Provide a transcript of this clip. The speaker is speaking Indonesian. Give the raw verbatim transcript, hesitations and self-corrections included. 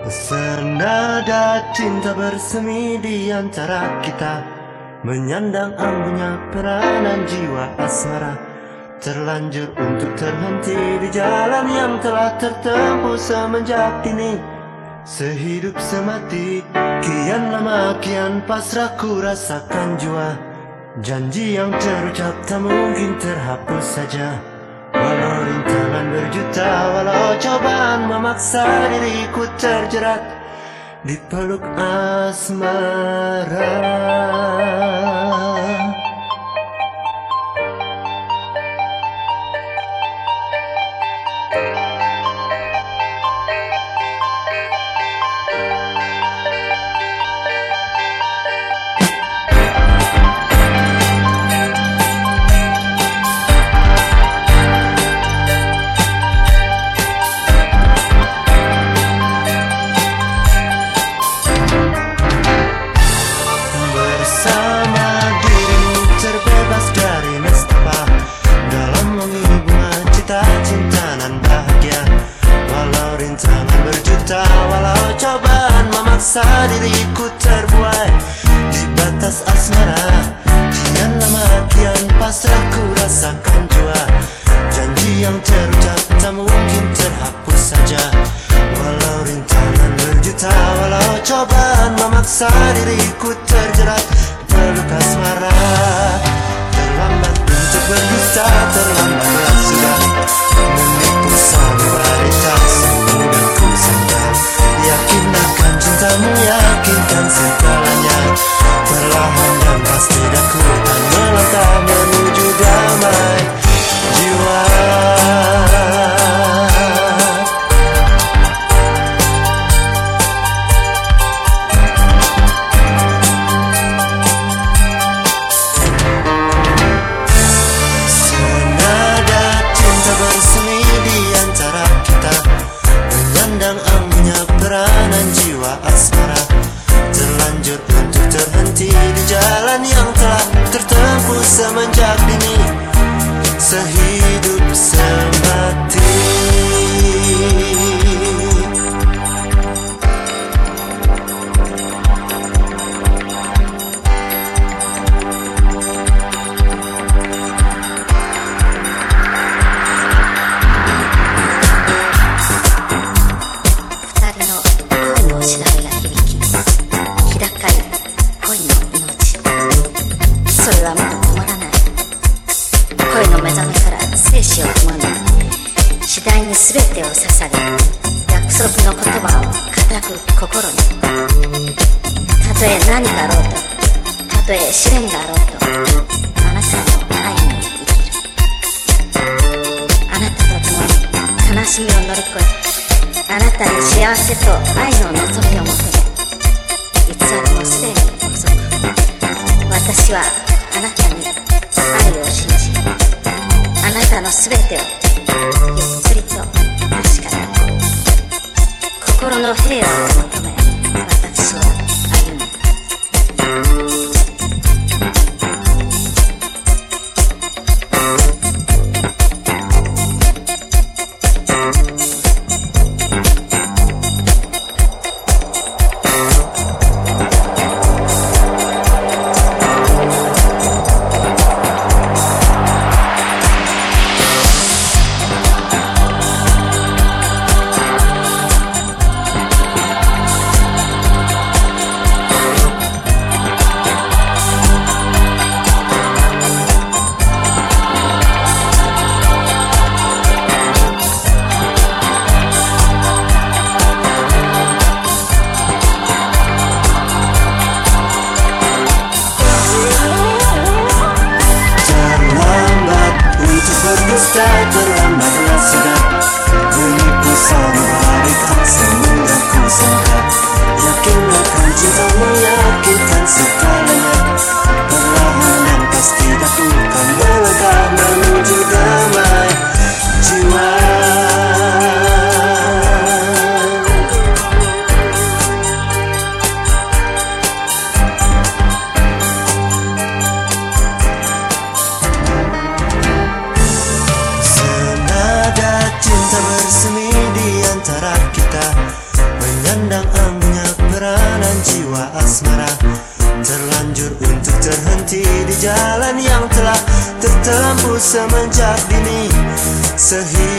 Senada cinta bersemi di antara kita, menyandang ambunya peranan jiwa asmara, terlanjur untuk terhenti di jalan yang telah tertempuh semenjak dini. Sehidup semati, kian lama kian pasrah ku rasakan jua. Janji yang terucap tak mungkin terhapus saja. Walau rintangan berjuta, walau cobaan memaksa diriku terjerat di peluk asmara. Walau cobaan memaksa diriku terbuai di batas asmara, kian lama kian pasrah ku rasakan jua. Janji yang terucap tak mungkin terhapus saja. Walau rintangan berjuta, walau cobaan memaksa diriku terjerat peluk asmara. Terlambat untuk berdusta, terlambatlah sudah menipu sanubari tak semudah ku sangka. Yakin akan cintamu, yakinkan segalanya. Perlahan dan pasti aku akan melangkah menuju damai jiwa. Senada cinta bersemi di antara kita, menyandang ambunya peranan jiwa asmara, terlanjur untuk terhenti di jalan yang telah tertempuh semenjak dini. Sehidup semati, 次第に全てを捧げ、約束の言葉を固く心に。たとえ何があろうと、たとえ試練があろうと、あなたの愛に生きる。あなたと共に悲しみを乗り越え、あなたに幸せと愛の望みを求め、偽りもすでに遅く。私はあなたに愛を信じ、あなたの全てをゆっくりと確かに、心の平和を求め、私は歩む。 semenjak dini, sehingga